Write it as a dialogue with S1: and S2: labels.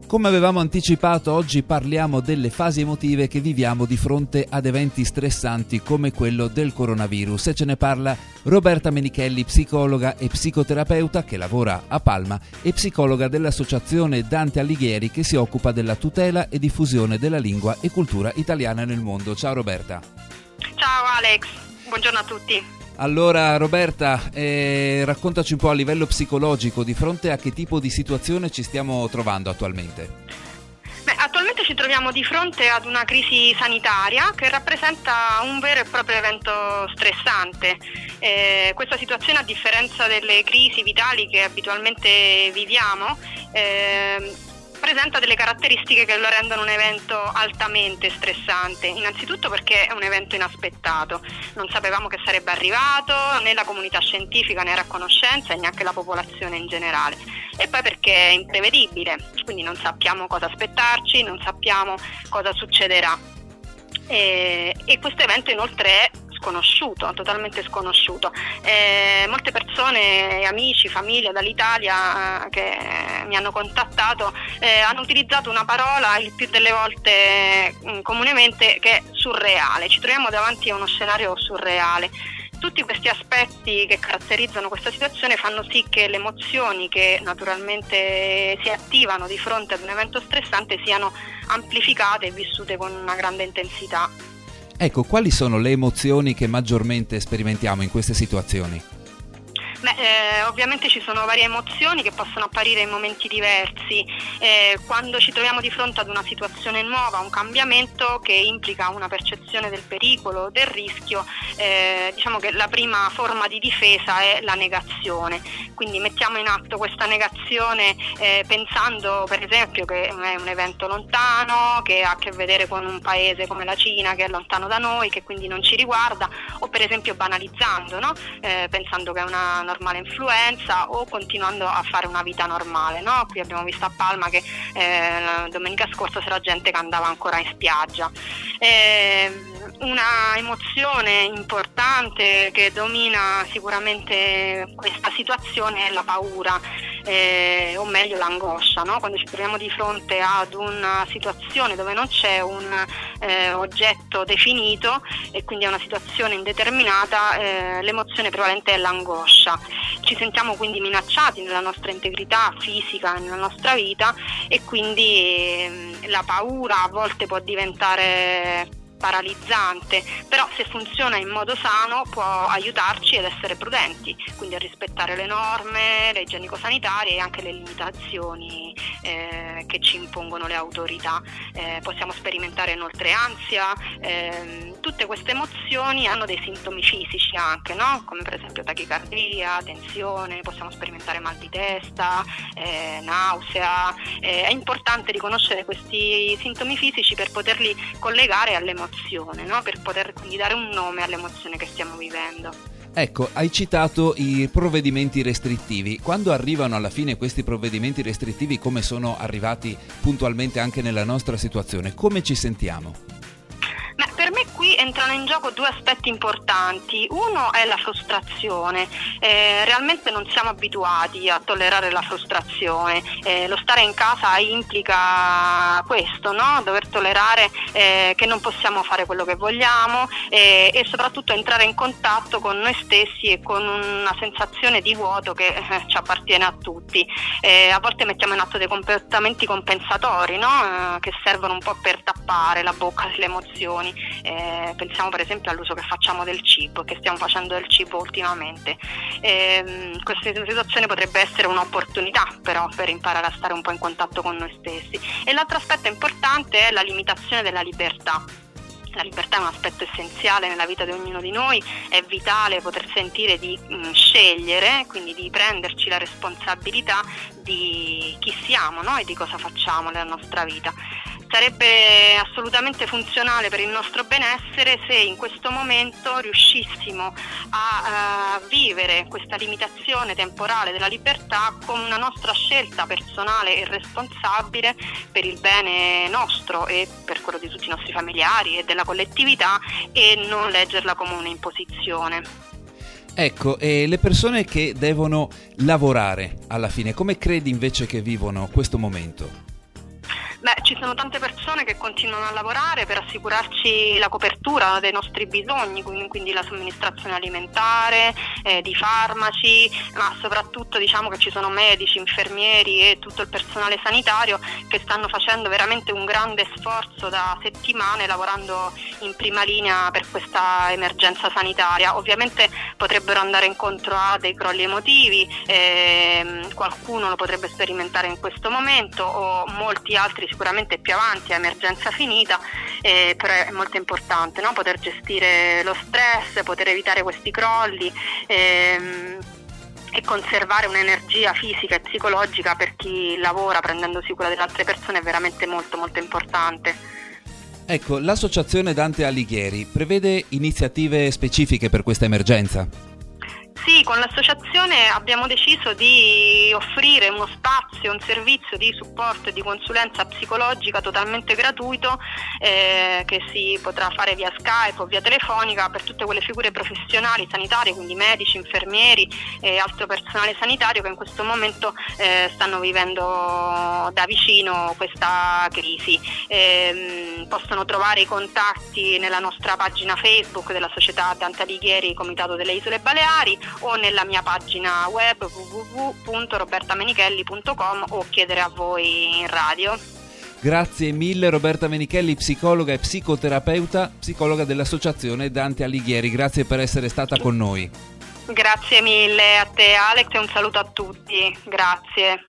S1: Come avevamo anticipato, oggi parliamo delle fasi emotive che viviamo di fronte ad eventi stressanti come quello del coronavirus, e ce ne parla Roberta Menichelli, psicologa e psicoterapeuta che lavora a Palma e psicologa dell'associazione Dante Alighieri che si occupa della tutela e diffusione della lingua e cultura italiana nel mondo. Ciao Roberta.
S2: Ciao Alex, buongiorno a tutti.
S1: Allora Roberta, raccontaci un po' a livello psicologico di fronte a che tipo di situazione ci stiamo trovando attualmente.
S2: Attualmente ci troviamo di fronte ad una crisi sanitaria che rappresenta un vero e proprio evento stressante. Questa situazione, a differenza delle crisi vitali che abitualmente viviamo, presenta delle caratteristiche che lo rendono un evento altamente stressante. Innanzitutto perché è un evento inaspettato, non sapevamo che sarebbe arrivato, né la comunità scientifica ne era a conoscenza e neanche la popolazione in generale. E poi perché è imprevedibile, quindi non sappiamo cosa aspettarci, non sappiamo cosa succederà. E questo evento inoltre è sconosciuto, totalmente sconosciuto. Molte persone, amici, famiglia dall'Italia che mi hanno contattato hanno utilizzato una parola il più delle volte comunemente, che è surreale. Ci troviamo davanti a uno scenario surreale. Tutti questi aspetti che caratterizzano questa situazione fanno sì che le emozioni che naturalmente si attivano di fronte ad un evento stressante siano amplificate e vissute con una grande intensità.
S1: Ecco, quali sono le emozioni che maggiormente sperimentiamo in queste situazioni?
S2: Ovviamente ci sono varie emozioni che possono apparire in momenti diversi. Quando ci troviamo di fronte ad una situazione nuova, un cambiamento che implica una percezione del pericolo, del rischio, diciamo che la prima forma di difesa è la negazione. Quindi mettiamo in atto questa negazione pensando per esempio che è un evento lontano, che ha a che vedere con un paese come la Cina che è lontano da noi, che quindi non ci riguarda, o per esempio banalizzando, no? Pensando che è una normale influenza, o continuando a fare una vita normale, no? Qui abbiamo visto a Palma che domenica scorsa c'era gente che andava ancora in spiaggia. Una emozione importante che domina sicuramente questa situazione è la paura, o meglio l'angoscia, no? Quando ci troviamo di fronte ad una situazione dove non c'è un oggetto definito e quindi è una situazione indeterminata, l'emozione prevalente è l'angoscia. Ci sentiamo quindi minacciati nella nostra integrità fisica e nella nostra vita, e quindi la paura a volte può diventare paralizzante, però se funziona in modo sano può aiutarci ad essere prudenti, quindi a rispettare le norme, le igienico-sanitarie e anche le limitazioni che ci impongono le autorità. Possiamo sperimentare inoltre ansia. Tutte queste emozioni hanno dei sintomi fisici anche, no? Come per esempio tachicardia, tensione, possiamo sperimentare mal di testa, nausea. È importante riconoscere questi sintomi fisici per poterli collegare all'emozione, no? Per poter quindi dare un nome all'emozione che stiamo vivendo.
S1: Ecco, hai citato i provvedimenti restrittivi. Quando arrivano alla fine questi provvedimenti restrittivi, come sono arrivati puntualmente anche nella nostra situazione, come ci sentiamo?
S2: Per me qui entrano in gioco due aspetti importanti. Uno è la frustrazione. Realmente non siamo abituati a tollerare la frustrazione. Lo stare in casa implica questo, no? Dover tollerare che non possiamo fare quello che vogliamo, e soprattutto entrare in contatto con noi stessi e con una sensazione di vuoto che ci appartiene a tutti. A volte mettiamo in atto dei comportamenti compensatori, no? Che servono un po' per tappare la bocca delle emozioni. Pensiamo per esempio all'uso che facciamo del cibo, che stiamo facendo del cibo ultimamente. Questa situazione potrebbe essere un'opportunità però per imparare a stare un po' in contatto con noi stessi. E l'altro aspetto importante è la limitazione della libertà. La libertà è un aspetto essenziale nella vita di ognuno di noi, è vitale poter sentire di scegliere, quindi di prenderci la responsabilità di chi siamo, no? E di cosa facciamo nella nostra vita. Sarebbe assolutamente funzionale per il nostro benessere se in questo momento riuscissimo a vivere questa limitazione temporale della libertà come una nostra scelta personale e responsabile per il bene nostro e per quello di tutti i nostri familiari e della collettività, e non leggerla come un'imposizione.
S1: Ecco, e le persone che devono lavorare alla fine, come credi invece che vivono questo momento?
S2: Ci sono tante persone che continuano a lavorare per assicurarci la copertura dei nostri bisogni, quindi la somministrazione alimentare, di farmaci, ma soprattutto diciamo che ci sono medici, infermieri e tutto il personale sanitario che stanno facendo veramente un grande sforzo da settimane, lavorando in prima linea per questa emergenza sanitaria. Ovviamente potrebbero andare incontro a dei crolli emotivi, qualcuno lo potrebbe sperimentare in questo momento, o molti altri sicuramente più avanti, a emergenza finita, però è molto importante, no? Poter gestire lo stress, poter evitare questi crolli e conservare un'energia fisica e psicologica per chi lavora prendendosi cura delle altre persone è veramente molto molto importante.
S1: Ecco, l'associazione Dante Alighieri prevede iniziative specifiche per questa emergenza?
S2: Sì, con l'associazione abbiamo deciso di offrire uno spazio, un servizio di supporto e di consulenza psicologica totalmente gratuito, che si potrà fare via Skype o via telefonica per tutte quelle figure professionali sanitarie, quindi medici, infermieri e altro personale sanitario che in questo momento stanno vivendo da vicino questa crisi. Possono trovare i contatti nella nostra pagina Facebook della società Dante Alighieri Comitato delle Isole Baleari o nella mia pagina web www.robertamenichelli.com o chiedere a voi in radio.
S1: Grazie mille Roberta Menichelli, psicologa e psicoterapeuta, psicologa dell'associazione Dante Alighieri. Grazie per essere stata con noi.
S2: Grazie mille a te Alex e un saluto a tutti. Grazie.